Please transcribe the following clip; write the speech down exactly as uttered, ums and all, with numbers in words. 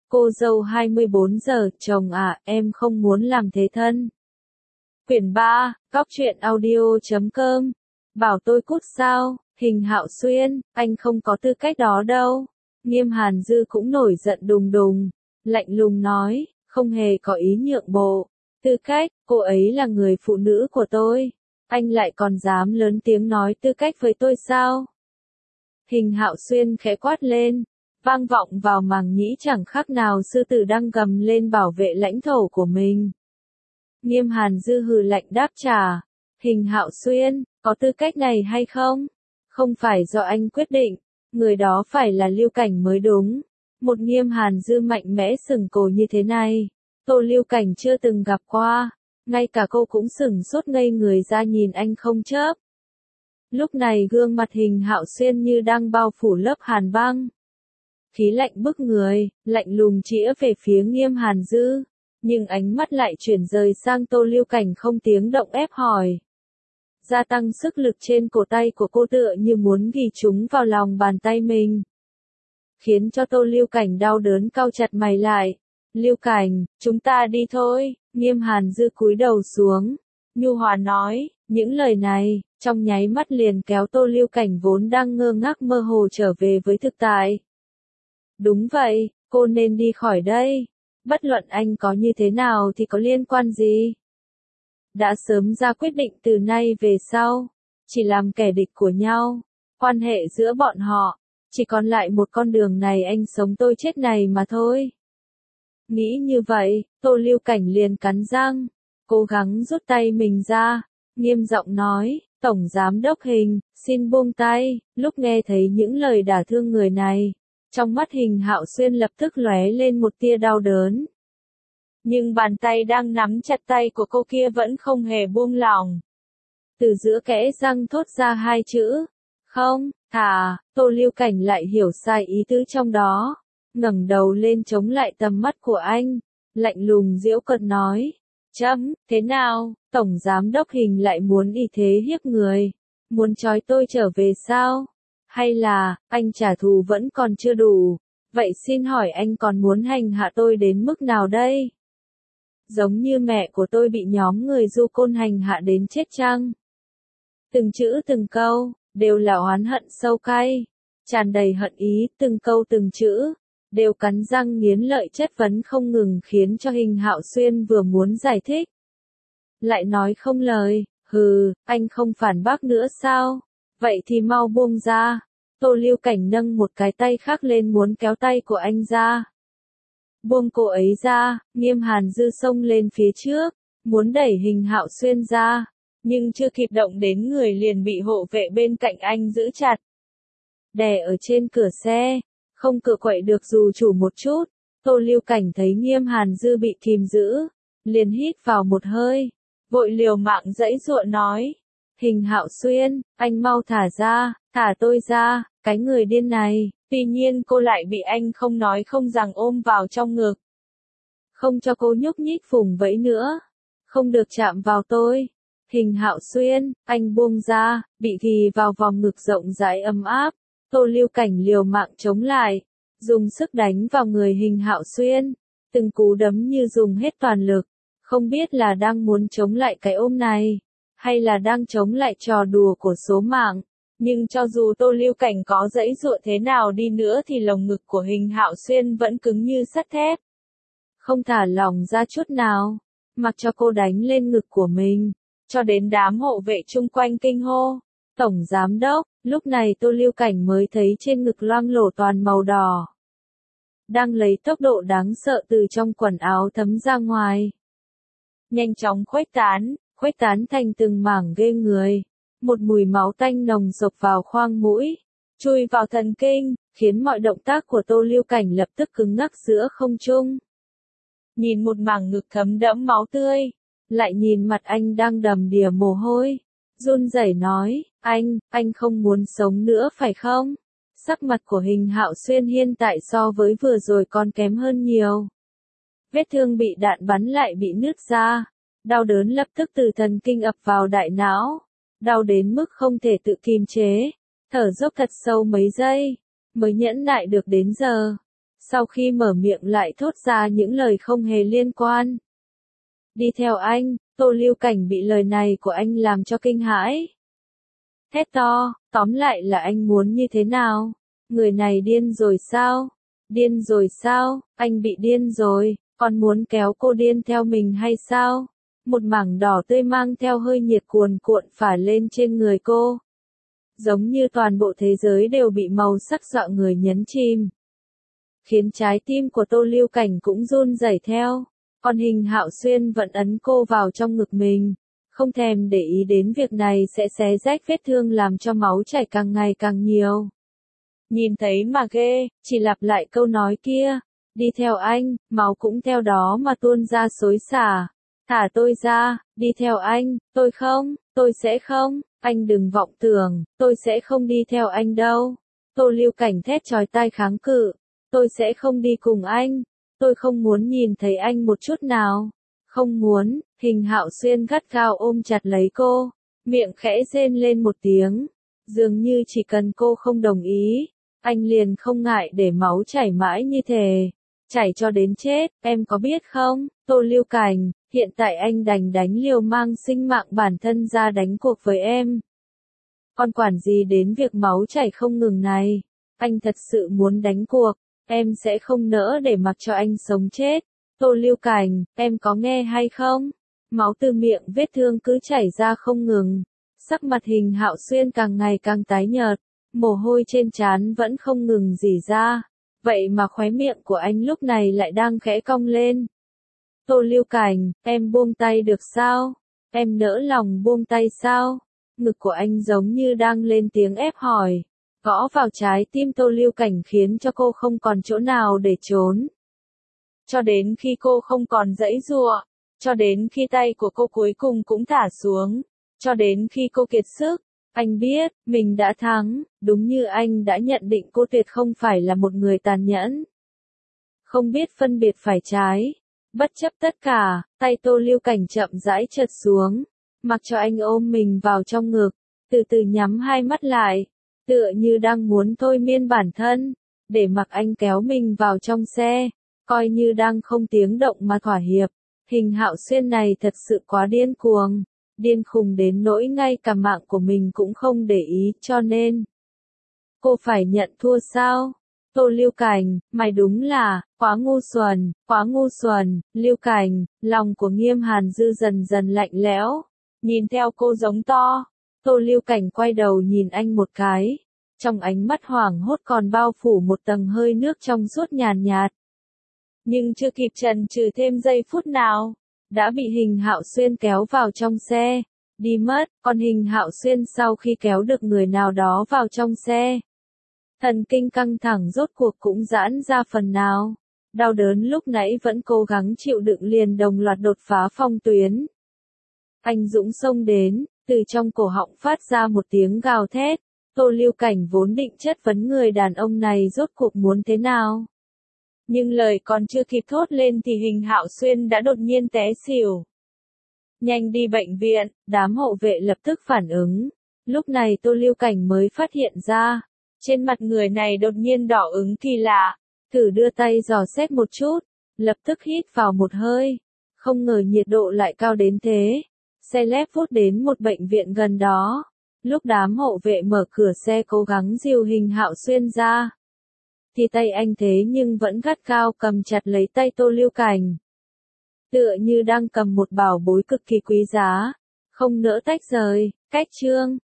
Cô dâu hai mươi bốn giờ, chồng à, em không muốn làm thế thân. Quyển ba, Cóc truyện audio chấm com. Bảo tôi cút sao, Hình Hạo Xuyên, anh không có tư cách đó đâu. Nghiêm Hàn Dư cũng nổi giận đùng đùng, lạnh lùng nói, không hề có ý nhượng bộ. Tư cách, cô ấy là người phụ nữ của tôi. Anh lại còn dám lớn tiếng nói tư cách với tôi sao? Hình Hạo Xuyên khẽ quát lên, vang vọng vào màng nhĩ chẳng khác nào sư tử đang gầm lên bảo vệ lãnh thổ của mình. Nghiêm Hàn Dư hừ lạnh đáp trả, Hình Hạo Xuyên, có tư cách này hay không? Không phải do anh quyết định, người đó phải là Lưu Cảnh mới đúng. Một Nghiêm Hàn Dư mạnh mẽ sừng cổ như thế này, Tô Lưu Cảnh chưa từng gặp qua, ngay cả cô cũng sửng sốt ngây người ra nhìn anh không chớp. Lúc này gương mặt Hình Hạo Xuyên như đang bao phủ lớp hàn băng. Khí lạnh bức người, lạnh lùng chĩa về phía Nghiêm Hàn Dư, nhưng ánh mắt lại chuyển rời sang Tô Lưu Cảnh không tiếng động ép hỏi. Gia tăng sức lực trên cổ tay của cô tựa như muốn ghi chúng vào lòng bàn tay mình. Khiến cho Tô Lưu Cảnh đau đớn cau chặt mày lại. Lưu Cảnh, chúng ta đi thôi, Nghiêm Hàn Dư cúi đầu xuống. Nhu hòa nói, những lời này, trong nháy mắt liền kéo Tô Lưu Cảnh vốn đang ngơ ngác mơ hồ trở về với thực tại. Đúng vậy, cô nên đi khỏi đây. Bất luận anh có như thế nào thì có liên quan gì? Đã sớm ra quyết định từ nay về sau, chỉ làm kẻ địch của nhau. Quan hệ giữa bọn họ, chỉ còn lại một con đường này anh sống tôi chết này mà thôi. Nghĩ như vậy, Tô Lưu Cảnh liền cắn răng, cố gắng rút tay mình ra, nghiêm giọng nói, Tổng Giám Đốc Hình, xin buông tay. Lúc nghe thấy những lời đả thương người này, trong mắt Hình Hạo Xuyên lập tức lóe lên một tia đau đớn. Nhưng bàn tay đang nắm chặt tay của cô kia vẫn không hề buông lỏng. Từ giữa kẽ răng thốt ra hai chữ, không, thà, Tô Lưu Cảnh lại hiểu sai ý tứ trong đó, ngẩng đầu lên chống lại tầm mắt của anh, lạnh lùng giễu cợt nói, chấm, thế nào, Tổng Giám Đốc Hình lại muốn y thế hiếp người, muốn trói tôi trở về sao? Hay là, anh trả thù vẫn còn chưa đủ, vậy xin hỏi anh còn muốn hành hạ tôi đến mức nào đây? Giống như mẹ của tôi bị nhóm người du côn hành hạ đến chết chăng? Từng chữ từng câu, đều là oán hận sâu cay, tràn đầy hận ý, từng câu từng chữ, đều cắn răng nghiến lợi chất vấn không ngừng khiến cho Hình Hạo Xuyên vừa muốn giải thích. Lại nói không lời, hừ, anh không phản bác nữa sao? Vậy thì mau buông ra. Tô Lưu Cảnh nâng một cái tay khác lên muốn kéo tay của anh ra. Buông cô ấy ra, Nghiêm Hàn Dư xông lên phía trước, muốn đẩy Hình Hạo Xuyên ra, nhưng chưa kịp động đến người liền bị hộ vệ bên cạnh anh giữ chặt. Đè ở trên cửa xe, không cựa quậy được dù chủ một chút. Tô Lưu Cảnh thấy Nghiêm Hàn Dư bị kìm giữ, liền hít vào một hơi, vội liều mạng giãy giụa nói, Hình Hạo Xuyên, anh mau thả ra, thả tôi ra, cái người điên này. Tuy nhiên cô lại bị anh không nói không rằng ôm vào trong ngực. Không cho cô nhúc nhích phùng vẫy nữa. Không được chạm vào tôi. Hình Hạo Xuyên, anh buông ra, bị ghì vào vòng ngực rộng rãi ấm áp. Tô Lưu Cảnh liều mạng chống lại, dùng sức đánh vào người Hình Hạo Xuyên. Từng cú đấm như dùng hết toàn lực. Không biết là đang muốn chống lại cái ôm này, hay là đang chống lại trò đùa của số mạng. Nhưng cho dù Tô Lưu Cảnh có giãy giụa thế nào đi nữa thì lồng ngực của Hình Hạo Xuyên vẫn cứng như sắt thép. Không thả lỏng ra chút nào, mặc cho cô đánh lên ngực của mình, cho đến đám hộ vệ chung quanh kinh hô. Tổng Giám Đốc, lúc này Tô Lưu Cảnh mới thấy trên ngực loang lổ toàn màu đỏ. Đang lấy tốc độ đáng sợ từ trong quần áo thấm ra ngoài. Nhanh chóng khuếch tán, khuếch tán thành từng mảng ghê người. Một mùi máu tanh nồng sộc vào khoang mũi, chui vào thần kinh, khiến mọi động tác của Tô Lưu Cảnh lập tức cứng ngắc giữa không trung. Nhìn một mảng ngực thấm đẫm máu tươi, lại nhìn mặt anh đang đầm đìa mồ hôi, run rẩy nói, anh, anh không muốn sống nữa phải không? Sắc mặt của Hình Hạo Xuyên hiện tại so với vừa rồi còn kém hơn nhiều. Vết thương bị đạn bắn lại bị nứt ra, đau đớn lập tức từ thần kinh ập vào đại não. Đau đến mức không thể tự kiềm chế, thở dốc thật sâu mấy giây, mới nhẫn nại được đến giờ. Sau khi mở miệng lại thốt ra những lời không hề liên quan. Đi theo anh, Tô Lưu Cảnh bị lời này của anh làm cho kinh hãi. Thét to, tóm lại là anh muốn như thế nào? Người này điên rồi sao? Điên rồi sao? Anh bị điên rồi, còn muốn kéo cô điên theo mình hay sao? Một mảng đỏ tươi mang theo hơi nhiệt cuồn cuộn phả lên trên người cô. Giống như toàn bộ thế giới đều bị màu sắc dọa người nhấn chìm. Khiến trái tim của Tô Lưu Cảnh cũng run rẩy theo. Còn Hình Hạo Xuyên vẫn ấn cô vào trong ngực mình. Không thèm để ý đến việc này sẽ xé rách vết thương làm cho máu chảy càng ngày càng nhiều. Nhìn thấy mà ghê, chỉ lặp lại câu nói kia. Đi theo anh, máu cũng theo đó mà tuôn ra xối xả. Thả tôi ra, đi theo anh, tôi không, tôi sẽ không, anh đừng vọng tưởng, tôi sẽ không đi theo anh đâu. Tô Lưu Cảnh thét chói tai kháng cự, tôi sẽ không đi cùng anh, tôi không muốn nhìn thấy anh một chút nào. Không muốn, Hình Hạo Xuyên gắt gao ôm chặt lấy cô, miệng khẽ rên lên một tiếng, dường như chỉ cần cô không đồng ý, anh liền không ngại để máu chảy mãi như thế. Chảy cho đến chết, em có biết không, Tô Lưu Cảnh, hiện tại anh đành đánh liều mang sinh mạng bản thân ra đánh cuộc với em. Còn quản gì đến việc máu chảy không ngừng này, anh thật sự muốn đánh cuộc, em sẽ không nỡ để mặc cho anh sống chết. Tô Lưu Cảnh, em có nghe hay không? Máu từ miệng vết thương cứ chảy ra không ngừng. Sắc mặt Hình Hạo Xuyên càng ngày càng tái nhợt, mồ hôi trên trán vẫn không ngừng rỉ ra. Vậy mà khóe miệng của anh lúc này lại đang khẽ cong lên. Tô Lưu Cảnh, em buông tay được sao? Em nỡ lòng buông tay sao? Ngực của anh giống như đang lên tiếng ép hỏi. Gõ vào trái tim Tô Lưu Cảnh khiến cho cô không còn chỗ nào để trốn. Cho đến khi cô không còn giãy giụa, cho đến khi tay của cô cuối cùng cũng thả xuống, cho đến khi cô kiệt sức, anh biết, mình đã thắng, đúng như anh đã nhận định cô tuyệt không phải là một người tàn nhẫn. Không biết phân biệt phải trái, bất chấp tất cả, tay Tô Lưu Cảnh chậm rãi trượt xuống, mặc cho anh ôm mình vào trong ngực, từ từ nhắm hai mắt lại, tựa như đang muốn thôi miên bản thân, để mặc anh kéo mình vào trong xe. Coi như đang không tiếng động mà thỏa hiệp, Hình Hạo Xuyên này thật sự quá điên cuồng, điên khùng đến nỗi ngay cả mạng của mình cũng không để ý, cho nên cô phải nhận thua sao? Tô Lưu Cảnh, mày đúng là quá ngu xuẩn, quá ngu xuẩn. Lưu Cảnh, lòng của Nghiêm Hàn Dư dần dần lạnh lẽo, nhìn theo cô giống to. Tô Lưu Cảnh quay đầu nhìn anh một cái, trong ánh mắt hoảng hốt còn bao phủ một tầng hơi nước trong suốt nhàn nhạt. Nhưng chưa kịp chần chừ thêm giây phút nào, đã bị Hình Hạo Xuyên kéo vào trong xe, đi mất. Còn Hình Hạo Xuyên sau khi kéo được người nào đó vào trong xe, thần kinh căng thẳng rốt cuộc cũng giãn ra phần nào. Đau đớn lúc nãy vẫn cố gắng chịu đựng liền đồng loạt đột phá phong tuyến. Anh dũng xông đến, từ trong cổ họng phát ra một tiếng gào thét. Tô Lưu Cảnh vốn định chất vấn người đàn ông này rốt cuộc muốn thế nào. Nhưng lời còn chưa kịp thốt lên thì Hình Hạo Xuyên đã đột nhiên té xỉu. Nhanh đi bệnh viện, đám hộ vệ lập tức phản ứng. Lúc này Tô Lưu Cảnh mới phát hiện ra, trên mặt người này đột nhiên đỏ ứng kỳ lạ. Thử đưa tay dò xét một chút, lập tức hít vào một hơi. Không ngờ nhiệt độ lại cao đến thế. Xe lép vút đến một bệnh viện gần đó. Lúc đám hộ vệ mở cửa xe cố gắng dìu Hình Hạo Xuyên ra, thì tay anh thế nhưng vẫn gắt gao cầm chặt lấy tay Tô Lưu Cảnh. Tựa như đang cầm một bảo bối cực kỳ quý giá, không nỡ tách rời. Cách chương